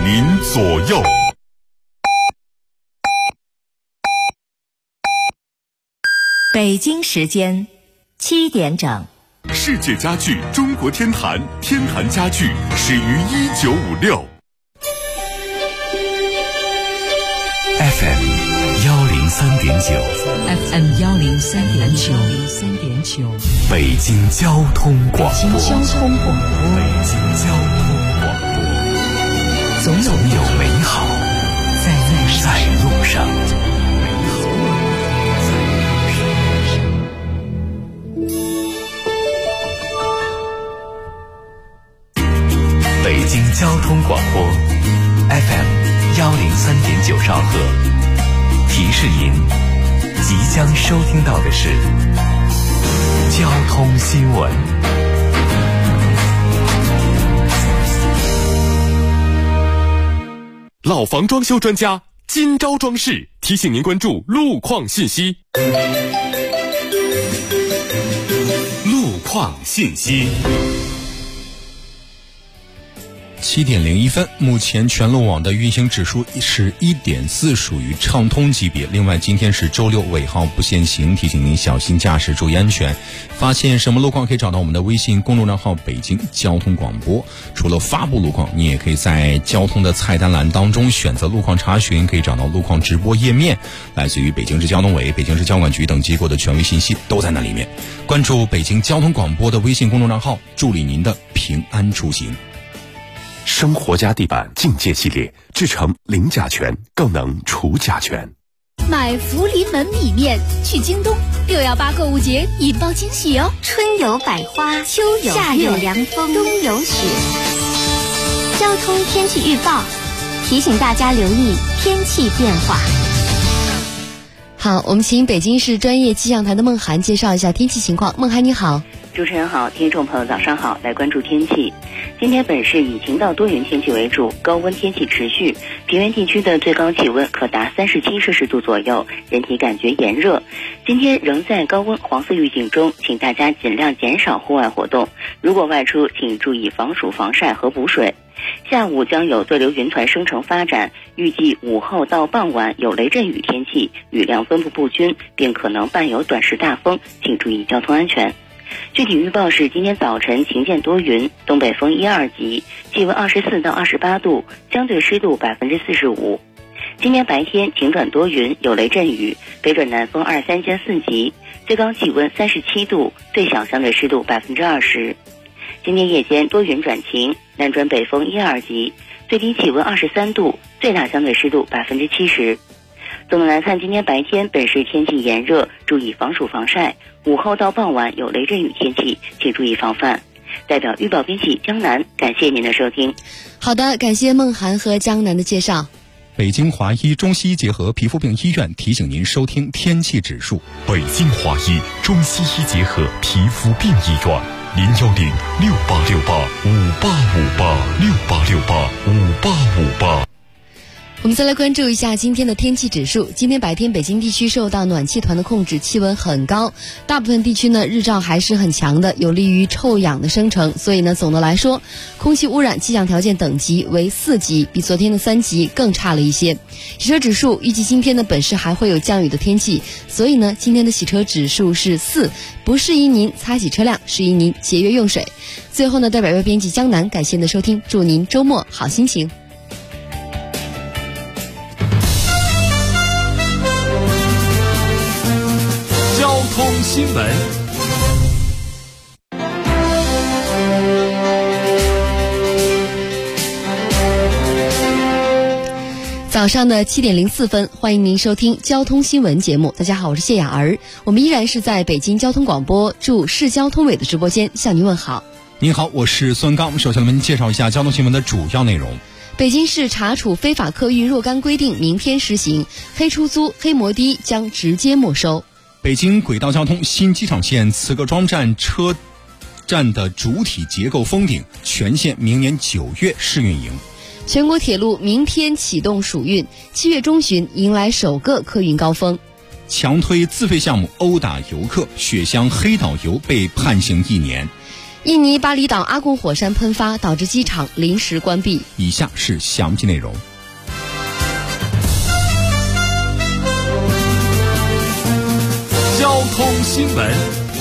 您左右。 北京时间7点整。 世界家具中国天坛，天坛家具始于1956。FM 103.9， 北京交通广播， 总有美好在路上。 北京交通广播 FM 103.9兆赫，提示您即将收听到的是交通新闻。老房装修专家金招装饰提醒您关注路况信息。路况信息。 7点01分，目前全路网的运行指数是 1.4， 属于畅通级别。另外，今天是周六，尾号不限行，提醒您小心驾驶，注意安全。发现什么路况可以找到我们的微信公众账号北京交通广播。除了发布路况，你也可以在交通的菜单栏当中选择路况查询，可以找到路况直播页面，来自于北京市交通委、北京市交管局等机构的权威信息都在那里面。关注北京交通广播的微信公众账号，助力您的平安出行。 生活家地板境界系列，制成零甲醛，更能除甲醛。 买福临门米面去京东，618购物节引爆惊喜哦！ 春有百花，秋有夏有凉风，冬有雪。交通天气预报提醒大家留意天气变化。 好，我们请北京市专业气象台的孟涵介绍一下天气情况。孟涵你好。 主持人好，听众朋友早上好，来关注天气。今天本市以晴到多云天气为主，高温天气持续，平原地区的最高气温可达37摄氏度左右，人体感觉炎热。今天仍在高温黄色预警中，请大家尽量减少户外活动，如果外出请注意防暑防晒和补水。下午将有对流云团生成发展，预计午后到傍晚有雷阵雨天气，雨量分布不均，并可能伴有短时大风，请注意交通安全。具体预报是今天早晨晴间多云，东北风1、2级，气温24到28度，相对湿度45%。今天白天晴转多云，有雷阵雨，北转南风2、3间4级，最高气温37度，最小相对湿度20%。今天夜间多云转晴，南转北风1、2级，最低气温23度，最大相对湿度70%。总的来看，今天白天本市天气炎热，注意防暑防晒，午后到傍晚有雷阵雨天气，请注意防范。代表预报编辑江南，感谢您的收听。 好的，感谢孟涵和江南的介绍。 北京华医中西医结合皮肤病医院提醒您收听天气指数。 北京华医中西医结合皮肤病医院，0868685858，68685858。 我们再来关注一下今天的天气指数。今天白天北京地区受到暖气团的控制，气温很高，大部分地区呢日照还是很强的，有利于臭氧的生成，所以呢总的来说空气污染气象条件等级为4级，比昨天的3级更差了一些。洗车指数预计今天呢本市还会有降雨的天气，所以呢今天的洗车指数是4，不适宜您擦洗车辆，适宜您节约用水。最后呢代表编辑江南感谢您的收听，祝您周末好心情。 交通新闻。 早上的7点04分，欢迎您收听交通新闻节目。大家好，我是谢雅儿，我们依然是在北京交通广播驻市交通委的直播间向您问好。 您好，我是孙刚。首先我们介绍一下交通新闻的主要内容。 北京市查处非法客运若干规定明天实行，黑出租、黑摩的将直接没收。 北京轨道交通新机场线慈各庄站车站的主体结构封顶，全线明年9月试运营。 全国铁路明天启动暑运，7月中旬迎来首个客运高峰。 强推自费项目殴打游客，雪乡黑导游被判刑1年。 印尼巴厘岛阿贡火山喷发，导致机场临时关闭。 以下是详细内容。 交通新闻。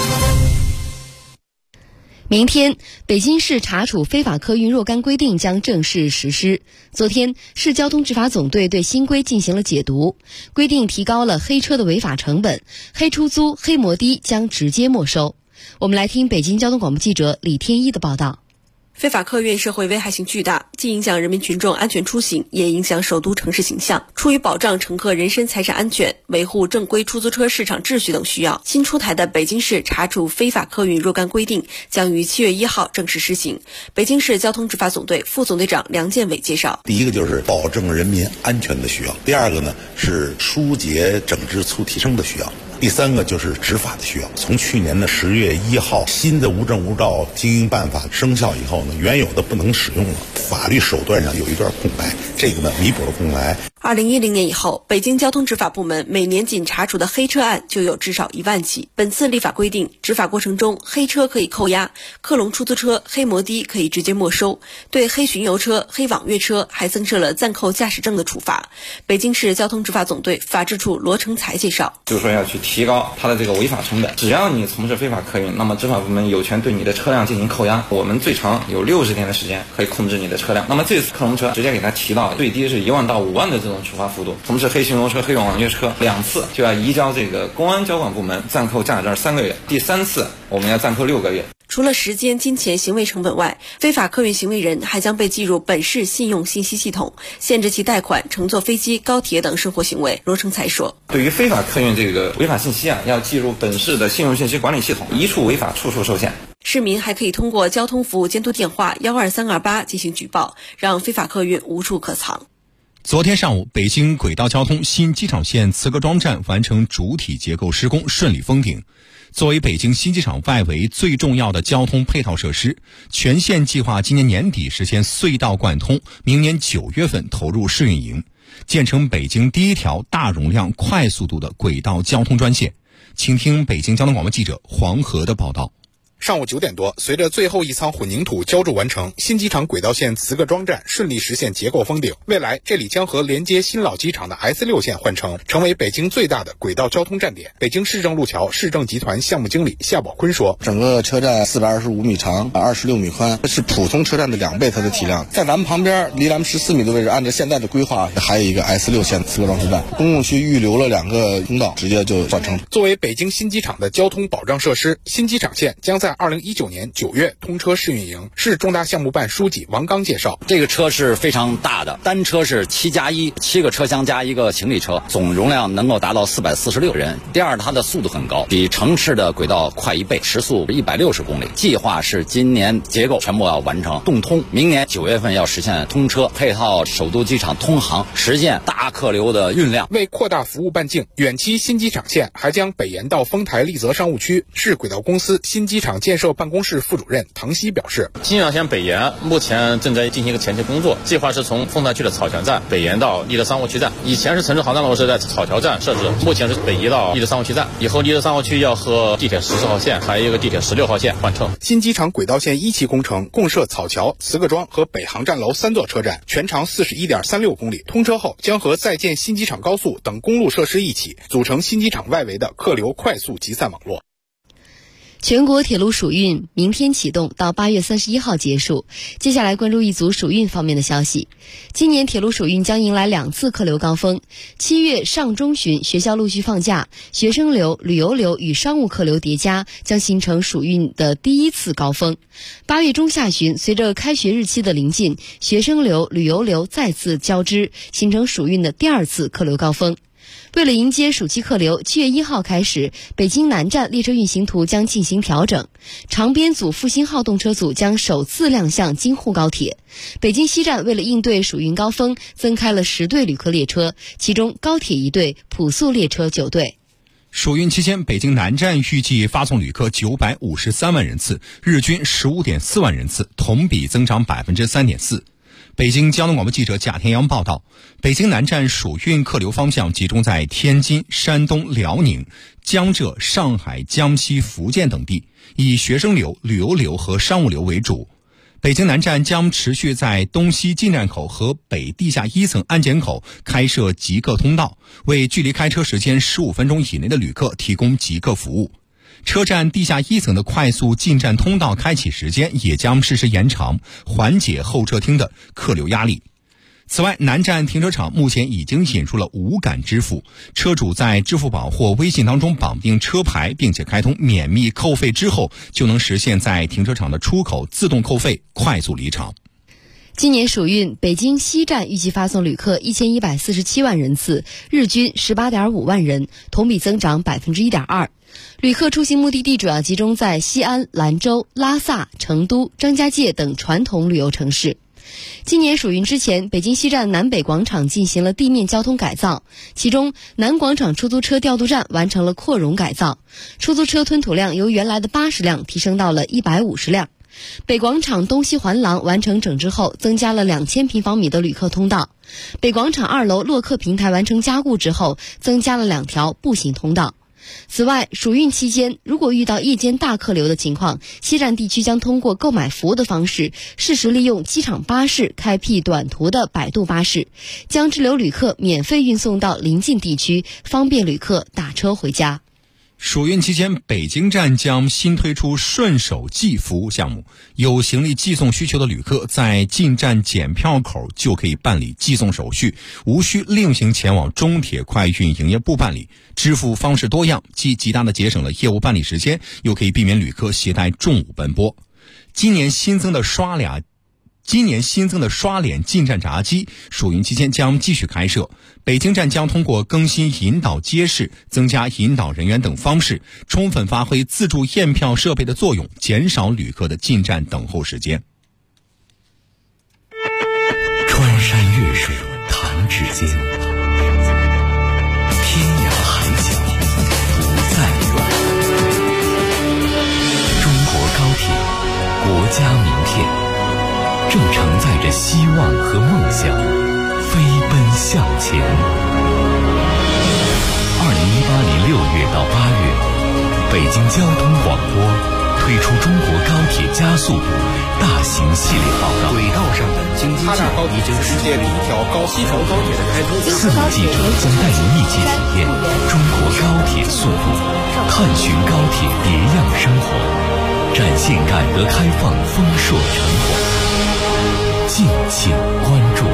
明天，北京市查处非法客运若干规定将正式实施。昨天，市交通执法总队对新规进行了解读，规定提高了黑车的违法成本，黑出租、黑摩的将直接没收。我们来听北京交通广播记者李天一的报道。 非法客运社会危害性巨大，既影响人民群众安全出行，也影响首都城市形象。出于保障乘客人身财产安全、维护正规出租车市场秩序等需要，新出台的北京市查处非法客运若干规定将于7月1号正式施行。北京市交通执法总队副总队长梁建伟介绍， 第一个就是保证人民安全的需要，第二个呢是疏解整治促提升的需要，第三个就是执法的需要。从去年的10月1号新的无证无照经营办法生效以后呢，原有的不能使用了，法律手段上有一段空白，这个呢弥补了空白。 2010年以后，北京交通执法部门每年仅查处的黑车案就有至少1万起。本次立法规定，执法过程中黑车可以扣押，克隆出租车、黑摩的可以直接没收，对黑巡游车、黑网约车还增设了暂扣驾驶证的处罚。北京市交通执法总队法制处罗成才介绍， 就是说要去提高它的这个违法成本，只要你从事非法客运，那么执法部门有权对你的车辆进行扣押，我们最长有60天的时间可以控制你的车辆。那么这次克隆车直接给它提到最低是1万到5万的这种处罚幅度，从事黑巡游车、黑网约车2次就要移交这个公安交管部门暂扣驾驶证3个月，第3次我们要暂扣6个月。 除了时间、金钱、行为成本外，非法客运行为人还将被记入本市信用信息系统，限制其贷款、乘坐飞机、高铁等生活行为。罗成才说， 对于非法客运这个违法信息要记入本市的信用信息管理系统，一处违法处处受限。 市民还可以通过交通服务监督电话12328进行举报，让非法客运无处可藏。 昨天上午，北京轨道交通新机场线磁刻桩站完成主体结构施工，顺利封顶。作为北京新机场外围最重要的交通配套设施，全线计划今年年底实现隧道贯通，明年9月份投入试运营，建成北京第一条大容量、快速度的轨道交通专线。请听北京交通广播记者黄河的报道。 上午9点多，随着最后一仓混凝土浇筑完成，新机场轨道线磁刻桩站顺利实现结构封顶。未来这里将和连接新老机场的 S6 线换乘，成为北京最大的轨道交通站点。北京市政路桥市政集团项目经理夏宝坤说， 整个车站425米长，26米宽，是普通车站的2倍它的体量。在咱们旁边离咱们14米的位置，按照现在的规划，还有一个 S6 线磁刻桩车站，公共区预留了2个通道，直接就换乘。 作为北京新机场的交通保障设施，新机场线将在2019年9月通车试运营。市重大项目办书记王刚介绍， 这个车是非常大的，单车是7+1，7个车厢加1个行李车，总容量能够达到446人。第二，它的速度很高，比城市的轨道快1倍，时速160公里。计划是今年结构全部要完成动通，明年9月份要实现通车，配套首都机场通航，实现大客流的运量。 为扩大服务半径，远期新机场线还将北延到丰台丽泽商务区。市轨道公司新机场建设办公室副主任唐希表示， 新机场线北延目前正在进行一个前期工作，计划是从丰台区的草桥站北延到丽泽商务区站。以前是城市航站楼是在草桥站设置，目前是北移到丽泽商务区站。以后丽泽商务区要和地铁14号线还有一个地铁16号线换乘。 新机场轨道线1期工程共设草桥、磁刻桩和北航站楼3座车站，全长41.36公里。通车后将和在建新机场高速等公路设施一起，组成新机场外围的客流快速集散网络。 全国铁路暑运明天启动，到8月31号结束。接下来关注一组暑运方面的消息。今年铁路暑运将迎来2次客流高峰。7月上中旬，学校陆续放假，学生流、旅游流与商务客流叠加，将形成暑运的第1次高峰。8月中下旬，随着开学日期的临近，学生流、旅游流再次交织，形成暑运的第2次客流高峰。为了迎接暑期客流，7月1号开始，北京南站列车运行图将进行调整。长编组复兴号动车组将首次亮相京沪高铁。北京西站为了应对暑运高峰，增开了10对旅客列车，其中高铁1对，普速列车9对。 暑运期间，北京南站预计发送旅客953万人次，日均15.4万人次，同比增长3.4%。北京交通广播记者贾天阳报道，北京南站暑运客流方向集中在天津、山东、辽宁、江浙、上海、江西、福建等地， 以学生流、旅游流和商务流为主。北京南站将持续在东西进站口和北地下1层安检口开设极客通道，为距离开车时间15分钟以内的旅客提供极客服务。车站地下1层的快速进站通道开启时间也将适时延长，缓解候车厅的客流压力。此外，南站停车场目前已经引入了无感支付，车主在支付宝或微信当中绑定车牌，并且开通免密扣费之后，就能实现在停车场的出口自动扣费，快速离场。 今年暑运，北京西站预计发送旅客1147万人次，日均18.5万人，同比增长1.2%。旅客出行目的地主要集中在西安、兰州、拉萨、成都、张家界等传统旅游城市。今年暑运之前，北京西站南北广场进行了地面交通改造，其中南广场出租车调度站完成了扩容改造，出租车吞吐量由原来的80辆提升到了150辆。北广场东西环廊完成整治后，增加了2000平方米的旅客通道。北广场2楼洛克平台完成加固之后，增加了2条步行通道。此外，暑运期间，如果遇到夜间大客流的情况，西站地区将通过购买服务的方式，适时利用机场巴士开辟短途的摆渡巴士，将滞留旅客免费运送到邻近地区，方便旅客打车回家。 暑运期间，北京站将新推出顺手寄服务项目，有行李寄送需求的旅客在进站检票口就可以办理寄送手续，无需另行前往中铁快运营业部办理。支付方式多样，既极大的节省了业务办理时间，又可以避免旅客携带重物奔波。今年新增的刷脸进站闸机，暑运期间将继续开设。北京站将通过更新引导街市、增加引导人员等方式，充分发挥自助验票设备的作用，减少旅客的进站等候时间。 穿山越水弹指间，天涯海角不再远。中国高铁，国家名片，正承载着希望和梦想，飞奔向前。2018年6月到8月，北京交通广播推出中国高铁加速度大型系列报道。 轨道上的京津冀已经是世界第一条西成高铁的开通。 4路记者将带您一起体验中国高铁速度，探寻高铁别样生活，展现改革开放丰硕成果。敬请关注。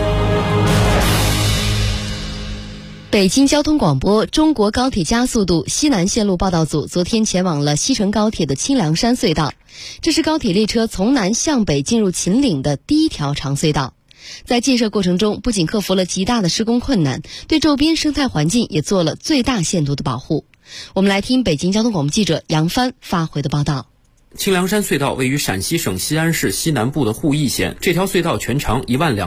北京交通广播中国高铁加速度西南线路报道组昨天前往了西成高铁的清凉山隧道，这是高铁列车从南向北进入秦岭的第一条长隧道。在建设过程中，不仅克服了极大的施工困难，对周边生态环境也做了最大限度的保护。我们来听北京交通广播记者杨帆发回的报道。 清凉山隧道位于陕西省西安市西南部的户邑县，这条隧道全长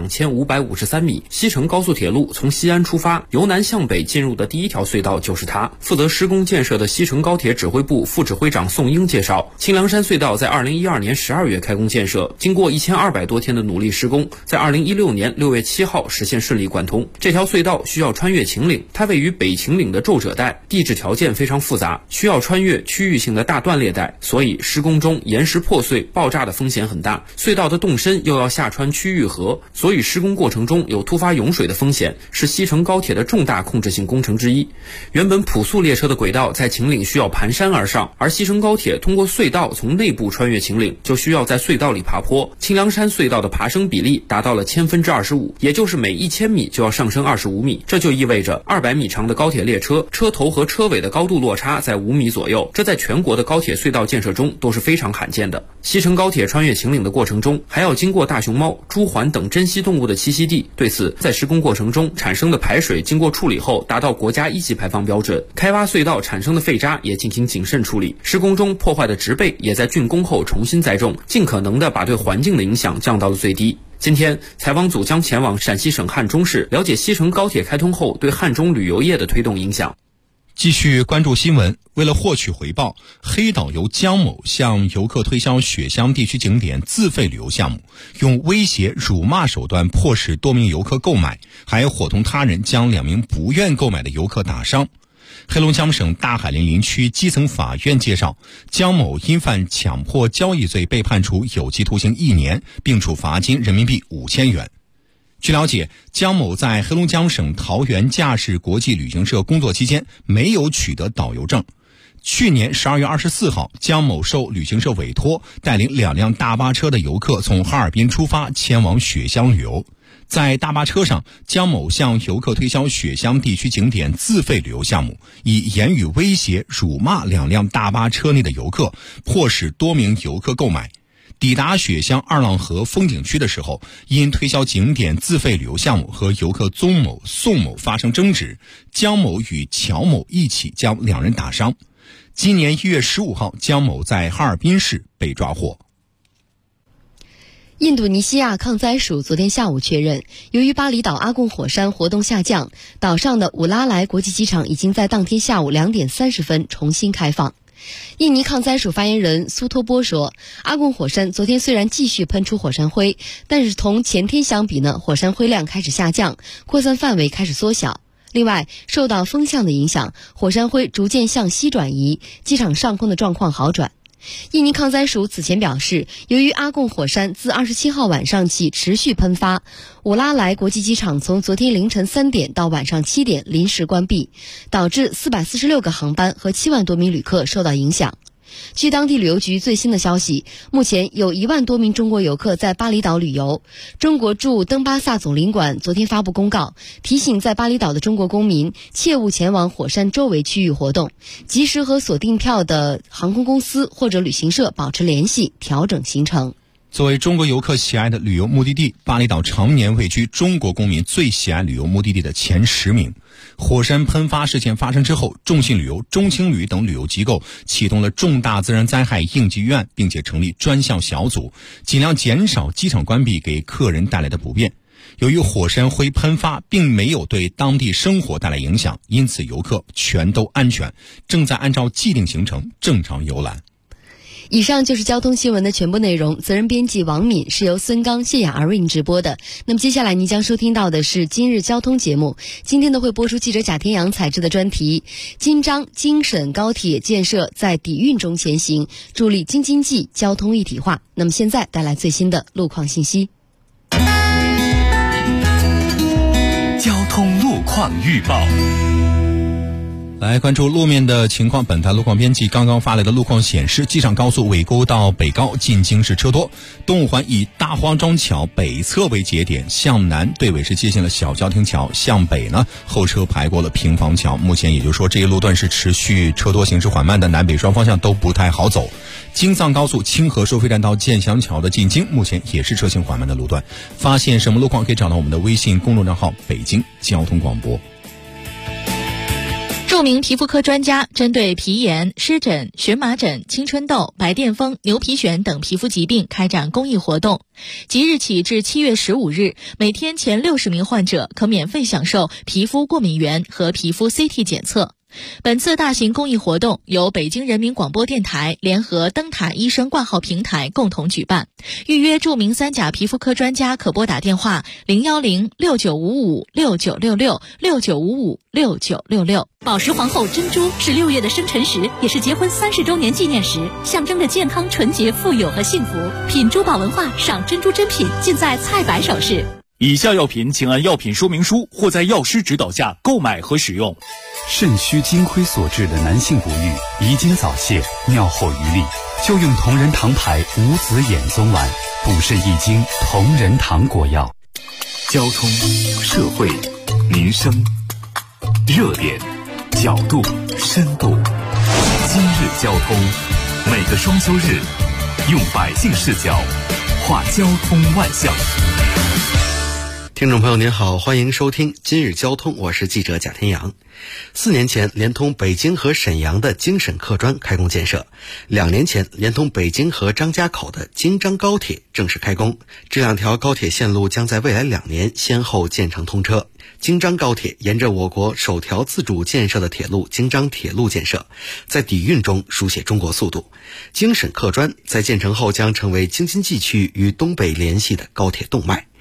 12553米。西成高速铁路从西安出发，由南向北进入的第一条隧道就是它。负责施工建设的西成高铁指挥部副指挥长宋英介绍，清凉山隧道在2012年12月开工建设，经过1200多天的努力施工，在2016年6月7号实现顺利贯通。这条隧道需要穿越秦岭，它位于北秦岭的皱褶带，地质条件非常复杂，需要穿越区域性的大断裂带，所以施工中岩石破碎爆炸的风险很大，隧道的洞深又要下穿区域河，所以施工过程中有突发涌水的风险，是西成高铁的重大控制性工程之一。原本普速列车的轨道在秦岭需要盘山而上，而西成高铁通过隧道从内部穿越秦岭，就需要在隧道里爬坡。清凉山隧道的爬升比例达到了25%，也就是每1000米就要上升25米，这就意味着200米长的高铁列车车头和车尾的高度落差在5米左右，这在全国的高铁隧道建设中都是非常罕见的。西成高铁穿越秦岭的过程中，还要经过大熊猫、朱鹮等珍稀动物的栖息地，对此在施工过程中产生的排水经过处理后达到国家1级排放标准，开挖隧道产生的废渣也进行谨慎处理，施工中破坏的植被也在竣工后重新栽种，尽可能的把对环境的影响降到了最低。今天，采访组将前往陕西省汉中市，了解西成高铁开通后对汉中旅游业的推动影响。 继续关注新闻。为了获取回报，黑导游姜某向游客推销雪乡地区景点自费旅游项目，用威胁、辱骂手段迫使多名游客购买，还伙同他人将2名不愿购买的游客打伤。 黑龙江省大海林林区基层法院介绍，江某因犯强迫交易罪被判处有期徒刑1年，并处罚金人民币5000元。据了解，江某在黑龙江省桃园驾驶国际旅行社工作期间没有取得导游证。去年12月24号，江某受旅行社委托，带领2辆大巴车的游客从哈尔滨出发前往雪乡旅游。在大巴车上，江某向游客推销雪乡地区景点自费旅游项目，以言语威胁、辱骂2辆大巴车内的游客，迫使多名游客购买。抵达雪乡二浪河风景区的时候，因推销景点自费旅游项目和游客宗某、宋某发生争执，江某与乔某一起将2人打伤。今年1月15号，江某在哈尔滨市被抓获。 印度尼西亚抗灾署昨天下午确认，由于巴厘岛阿贡火山活动下降，岛上的武拉莱国际机场已经在当天下午2点30分重新开放。印尼抗灾署发言人苏托波说，阿贡火山昨天虽然继续喷出火山灰，但是同前天相比呢，火山灰量开始下降，扩散范围开始缩小。另外，受到风向的影响，火山灰逐渐向西转移，机场上空的状况好转。印尼抗灾署此前表示，由于阿贡火山自27号晚上起持续喷发，武拉莱国际机场从昨天凌晨3点到晚上7点临时关闭，导致446个航班和7万多名旅客受到影响。据当地旅游局最新的消息，目前有1万多名中国游客在巴厘岛旅游。中国驻登巴萨总领馆昨天发布公告，提醒在巴厘岛的中国公民切勿前往火山周围区域活动，及时和锁定票的航空公司或者旅行社保持联系，调整行程。 作为中国游客喜爱的旅游目的地，巴厘岛常年位居中国公民最喜爱旅游目的地的前10名。火山喷发事件发生之后，众信旅游、中青旅等旅游机构启动了重大自然灾害应急预案，并且成立专项小组，尽量减少机场关闭给客人带来的不便。由于火山灰喷发并没有对当地生活带来影响，因此游客全都安全，正在按照既定行程正常游览。 以上就是交通新闻的全部内容，责任编辑王敏，是由孙刚、谢雅儿为您直播的。那么接下来您将收听到的是今日交通节目，今天呢会播出记者贾天阳采制的专题京张京沈高铁建设在底蕴中前行，助力京津冀交通一体化。那么现在带来最新的路况信息。 交通路况预报。 来关注路面的情况，本台路况编辑刚刚发来的路况显示，机场高速尾沟到北高进京市车多，东五环以大荒庄桥北侧为节点，向南对尾是接近了小郊亭桥，向北呢后车排过了平房桥。目前也就是说这一路段是持续车多，行驶缓慢的，南北双方向都不太好走。京藏高速清河收费站到建祥桥的进京目前也是车行缓慢的路段。发现什么路况可以找到我们的微信公众账号北京交通广播。 著名皮肤科专家针对皮炎、湿疹、荨麻疹、青春痘、白癜风、牛皮癣等皮肤疾病开展公益活动。即日起至7月15日，每天前60名患者可免费享受皮肤过敏原和皮肤 CT 检测。本次大型公益活动由北京人民广播电台联合灯塔医生挂号平台共同举办。预约著名3甲皮肤科专家可拨打电话01069556966 69556966。 宝石皇后珍珠是6月的生辰时，也是结婚30周年纪念时，象征着健康、纯洁、富有和幸福。品珠宝文化，赏珍珠珍品，尽在菜百首饰。 以下药品请按药品说明书或在药师指导下购买和使用。 肾虚金亏所致的男性不育、遗精早泄、尿后余力，就用同仁堂牌无子衍宗丸，补肾益精同仁堂果药。 交通、社会、民生，热点、角度、深度。今日交通，每个双休日，用百姓视角画交通万象。 听众朋友您好，欢迎收听今日交通，我是记者贾天阳。4年前连通北京和沈阳的京沈客专开工建设，2年前连通北京和张家口的京张高铁正式开工，这2条高铁线路将在未来2年先后建成通车。京张高铁沿着我国首条自主建设的铁路京张铁路建设，在底蕴中书写中国速度。京沈客专在建成后将成为京津冀区与东北联系的高铁动脉。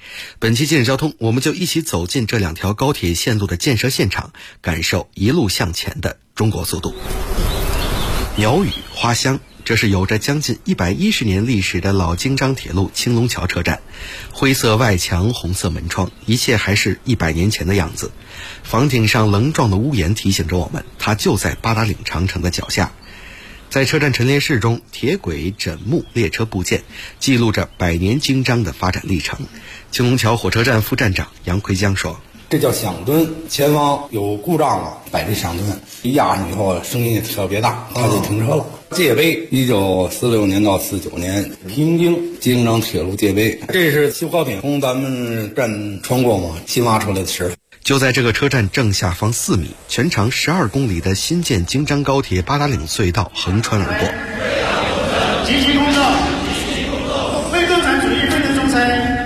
本期今日交通，我们就一起走进这2条高铁线路的建设现场，感受一路向前的中国速度。鸟语花香，这是有着将近110年历史的老京张铁路青龙桥车站。灰色外墙，红色门窗，一切还是100年前的样子。房顶上棱状的屋檐提醒着我们，它就在八达岭长城的脚下。在车站陈列室中，铁轨、枕木、列车部件记录着100年京张的发展历程。青龙桥火车站副站长杨奎江说， 这叫响墩，前方有故障了，摆这响墩，一压上以后声音也特别大，他就停车了。界碑1946年到49年平津京张铁路界碑，这是修高铁从咱们站穿过嘛，新挖出来的石头。 就在这个车站正下方4米，全长12公里的新建京张高铁八达岭隧道横穿而过。 积极工作，为共产主义奋斗终身。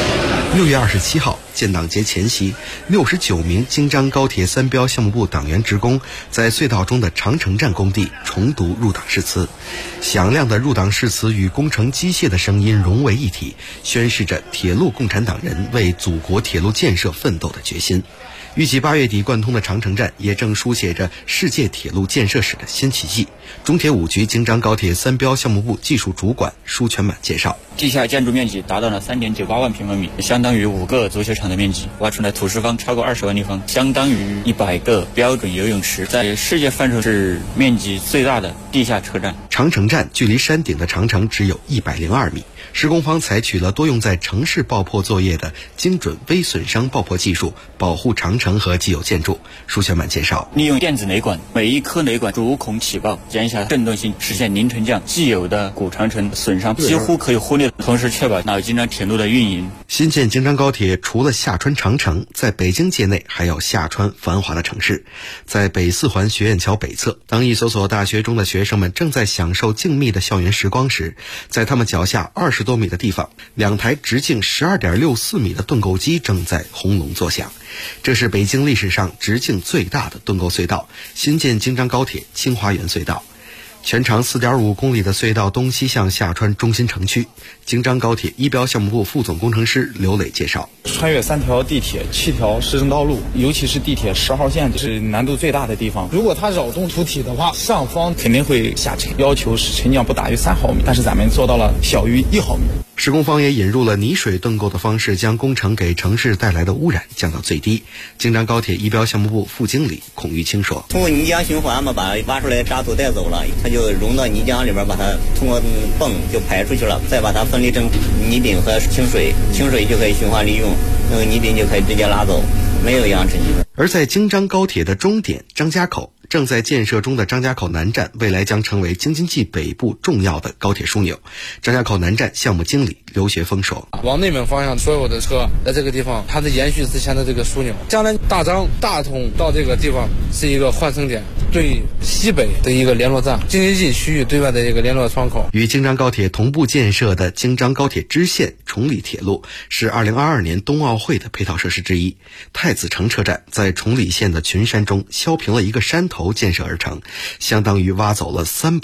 6月27号，建党节前夕，69名京张高铁3标项目部党员职工在隧道中的长城站工地重读入党誓词。响亮的入党誓词与工程机械的声音融为一体，宣示着铁路共产党人为祖国铁路建设奋斗的决心。预计8月底贯通的长城站也正书写着世界铁路建设史的新奇迹。中铁5局京张高铁3标项目部技术主管舒全满介绍， 地下建筑面积达到了3.98万平方米，相当于5个足球场的面积，挖出来土石方超过20万立方，相当于100个标准游泳池，在世界范畴是面积最大的地下车站。 长城站距离山顶的长城只有102米，施工方采取了多用在城市爆破作业的精准微损伤爆破技术，保护长城和既有建筑。舒全满介绍， 利用电子雷管，每一颗雷管逐孔起爆，减小振动性，实现零沉降，既有的古长城损伤几乎可以忽略，同时确保老京张铁路的运营。 新建京张高铁除了下穿长城，在北京界内还要下穿繁华的城市。在北4环学院桥北侧，当一所所大学中的学生们正在享受静谧的校园时光时，在他们脚下20多米的地方，2台直径12.64米的盾构机正在轰隆作响。这是北京历史上直径最大的盾构隧道——新建京张高铁清华园隧道。全长4.5公里的隧道东西向下穿中心城区。京张高铁1标项目部副总工程师刘磊介绍， 穿越3条地铁、7条市政道路，尤其是地铁10号线是难度最大的地方。如果它扰动土体的话，上方肯定会下沉，要求是沉降不大于3毫米，但是咱们做到了小于1毫米。 施工方也引入了泥水盾构的方式，将工程给城市带来的污染降到最低。京张高铁1标项目部副经理孔玉清说， 通过泥浆循环嘛，把挖出来渣土带走了，它就融到泥浆里边，把它通过泵就排出去了，再把它分离成泥丙和清水，清水就可以循环利用，那个泥丙就可以直接拉走，没有扬尘。 而在京张高铁的终点张家口，正在建设中的张家口南站未来将成为京津冀北部重要的高铁枢纽。张家口南站项目经理刘学峰说， 往内蒙方向所有的车在这个地方，它是延续之前的这个枢纽，将来大张大通到这个地方是一个换乘点，对西北的一个联络站，京津冀区域对外的一个联络窗口。 与京张高铁同步建设的京张高铁支线崇礼铁路是2022年冬奥会的配套设施之一。太子城车站在崇礼县的群山中削平了一个山头建设而成，相当于挖走了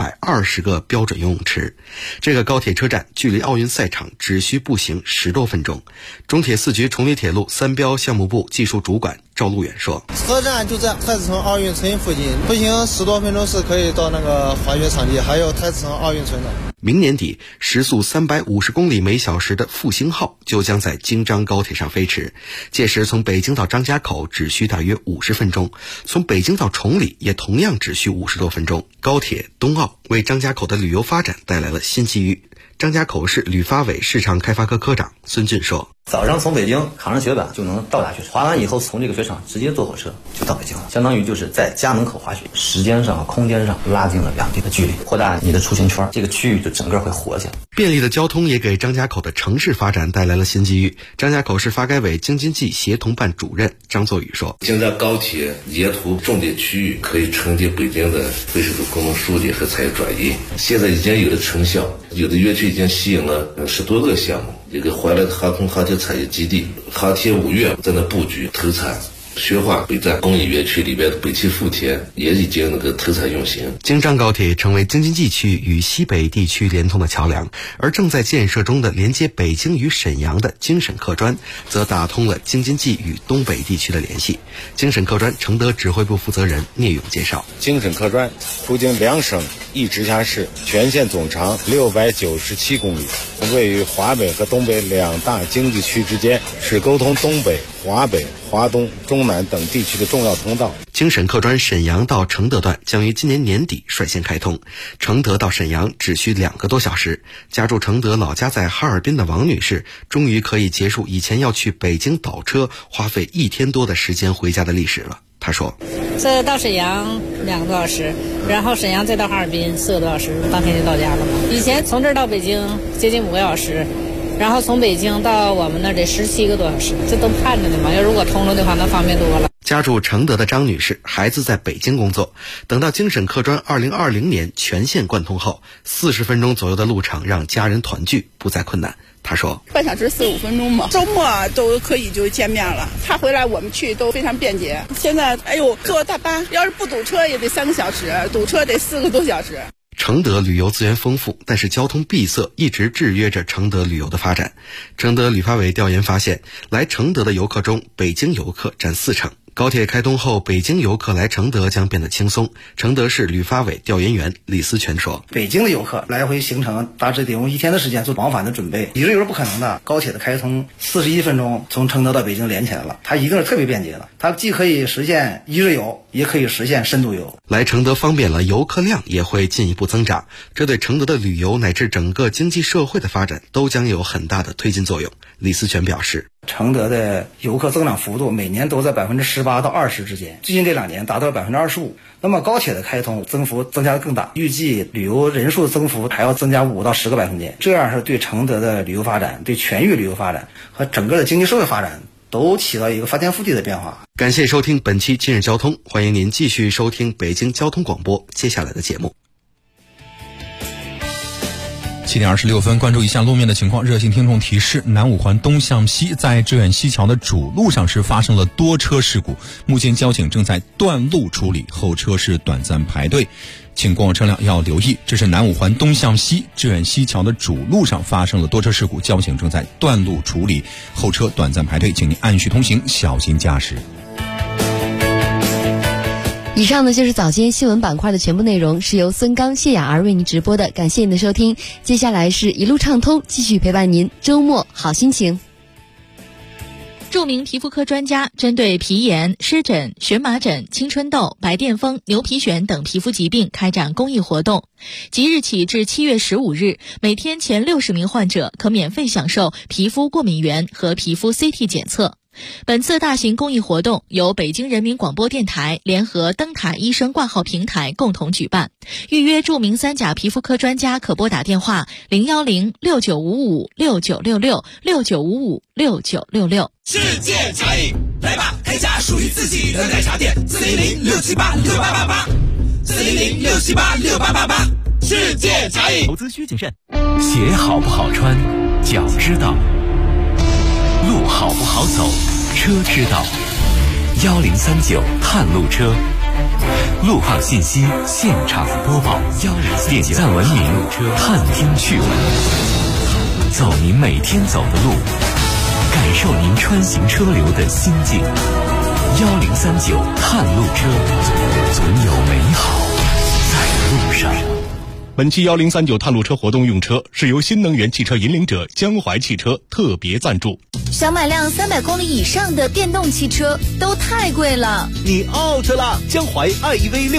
320个标准游泳池。这个高铁车站距离奥运赛场只需步行10多分钟。中铁4局崇礼铁路3标项目部技术主管赵路远说， 车站就在太子城奥运村附近，步行10多分钟是可以到那个滑雪场地，还有太子城奥运村的。 明年底，时速350公里每小时的复兴号就将在京张高铁上飞驰，届时从北京到张家口只需大约50分钟，从北京到崇礼也同样只需50多分钟。高铁冬奥为张家口的旅游发展带来了新机遇。张家口市旅发委市场开发科科长孙俊说， 早上从北京扛上雪板就能到达雪场，滑完以后从这个雪场直接坐火车就到北京了，相当于就是在家门口滑雪，时间上和空间上拉近了两地的距离，扩大你的出行圈，这个区域就整个会活起来。 便利的交通也给张家口的城市发展带来了新机遇。张家口市发改委京津冀协同办主任张作宇说， 京张高铁沿途重点区域可以承接北京的非首都功能枢纽和产业转移，现在已经有了成效，有的园区已经吸引了10多个项目。一个怀来的航空航天产业基地，航天5院在那布局投产宣化北站工业园区里边的北汽富田也已经投产运行。 京张高铁成为京津冀区与西北地区联通的桥梁，而正在建设中的连接北京与沈阳的京沈客专，则打通了京津冀与东北地区的联系。京沈客专承德指挥部负责人聂勇介绍， 京沈客专途经两省一直辖市，全线总长697公里，位于华北和东北两大经济区之间，是沟通东北、华北、华东、中南等地区的重要通道。 京沈客专沈阳到承德段将于今年年底率先开通，承德到沈阳只需2个多小时。家住承德老家在哈尔滨的王女士，终于可以结束以前要去北京倒车花费1天多的时间回家的历史了。她说， 这到沈阳2个多小时，然后沈阳再到哈尔滨4个多小时，当天就到家了嘛。以前从这儿到北京接近5个小时，然后从北京到我们那儿得17个多小时，这都盼着呢嘛。要如果通了的话，那方便多了。 家住承德的张女士，孩子在北京工作，等到京沈客专2020年全线贯通后，40分钟左右的路程让家人团聚不再困难。她说， 半小时45分钟嘛，周末都可以就见面了。他回来我们去都非常便捷。现在坐大巴，要是不堵车也得3个小时，堵车得4个多小时。 承德旅游资源丰富，但是交通闭塞一直制约着承德旅游的发展。承德旅发委调研发现，来承德的游客中，北京游客占40%。高铁开通后，北京游客来承德将变得轻松。承德市旅发委调研员李思全说， 北京的游客来回行程大致得用1天的时间做往返的准备，一日游是不可能的。高铁的开通41分钟从承德到北京连起来了，它一定是特别便捷的，它既可以实现一日游，也可以实现深度游。 来承德方便了，游客量也会进一步增长，这对承德的旅游乃至整个经济社会的发展都将有很大的推进作用。李思全表示， 承德的游客增长幅度每年都在18%到20%之间，最近这2年达到了25%。那么高铁的开通增幅增加的更大，预计旅游人数增幅还要增加5到10个百分点，这样是对承德的旅游发展、对全域旅游发展和整个的经济社会发展都起到一个翻天覆地的变化。 感谢收听本期今日交通，欢迎您继续收听北京交通广播接下来的节目。 7点26分，关注一下路面的情况。热心听众提示，南五环东向西在致远西桥的主路上是发生了多车事故，目前交警正在断路处理，后车是短暂排队，请过往车辆要留意。这是南五环东向西致远西桥的主路上发生了多车事故，交警正在断路处理，后车短暂排队，请您按序通行，小心驾驶。 以上呢就是早间新闻板块的全部内容，是由孙刚、谢雅儿为您直播的，感谢您的收听。接下来是一路畅通，继续陪伴您，周末好心情。 著名皮肤科专家针对皮炎、湿疹、荨麻疹、青春痘、白癜风、牛皮癣等皮肤疾病开展公益活动。即日起至7月15日，每天前60名患者可免费享受皮肤过敏原和皮肤 CT 检测。本次大型公益活动由北京人民广播电台联合灯塔医生挂号平台共同举办。预约著名3甲皮肤科专家可拨打电话0106955696669556966。 世界茶饮，来吧，开家属于自己的奶茶店，400-678-6888，400-678-6888，世界茶饮。 投资需谨慎，鞋好不好穿，脚知道；路好不好走，车知道。1039探路车，路况信息现场播报，1039点赞文明，探听趣闻，走您每天走的路，感受您穿行车流的心境。1039探路车，总有美好在路上。 本期1039探路车活动用车是由新能源汽车引领者江淮汽车特别赞助。 想买辆300公里以上的电动汽车都太贵了， 你 out 了！江淮 iEV6